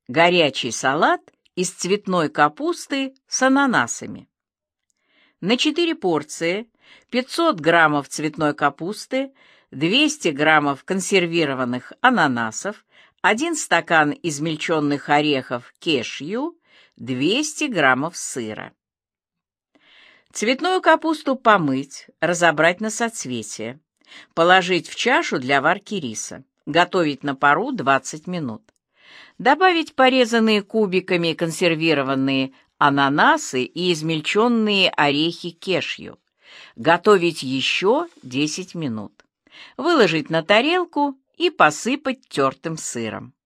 Горячий салат из цветной капусты с ананасами. На 4 порции 500 граммов цветной капусты, 200 граммов консервированных ананасов, 1 стакан измельченных орехов кешью, 200 граммов сыра. Цветную капусту помыть, разобрать на соцветия, положить в чашу для варки риса, готовить на пару 20 минут. Добавить порезанные кубиками консервированные ананасы и измельченные орехи кешью. Готовить еще 10 минут. Выложить на тарелку и посыпать тертым сыром.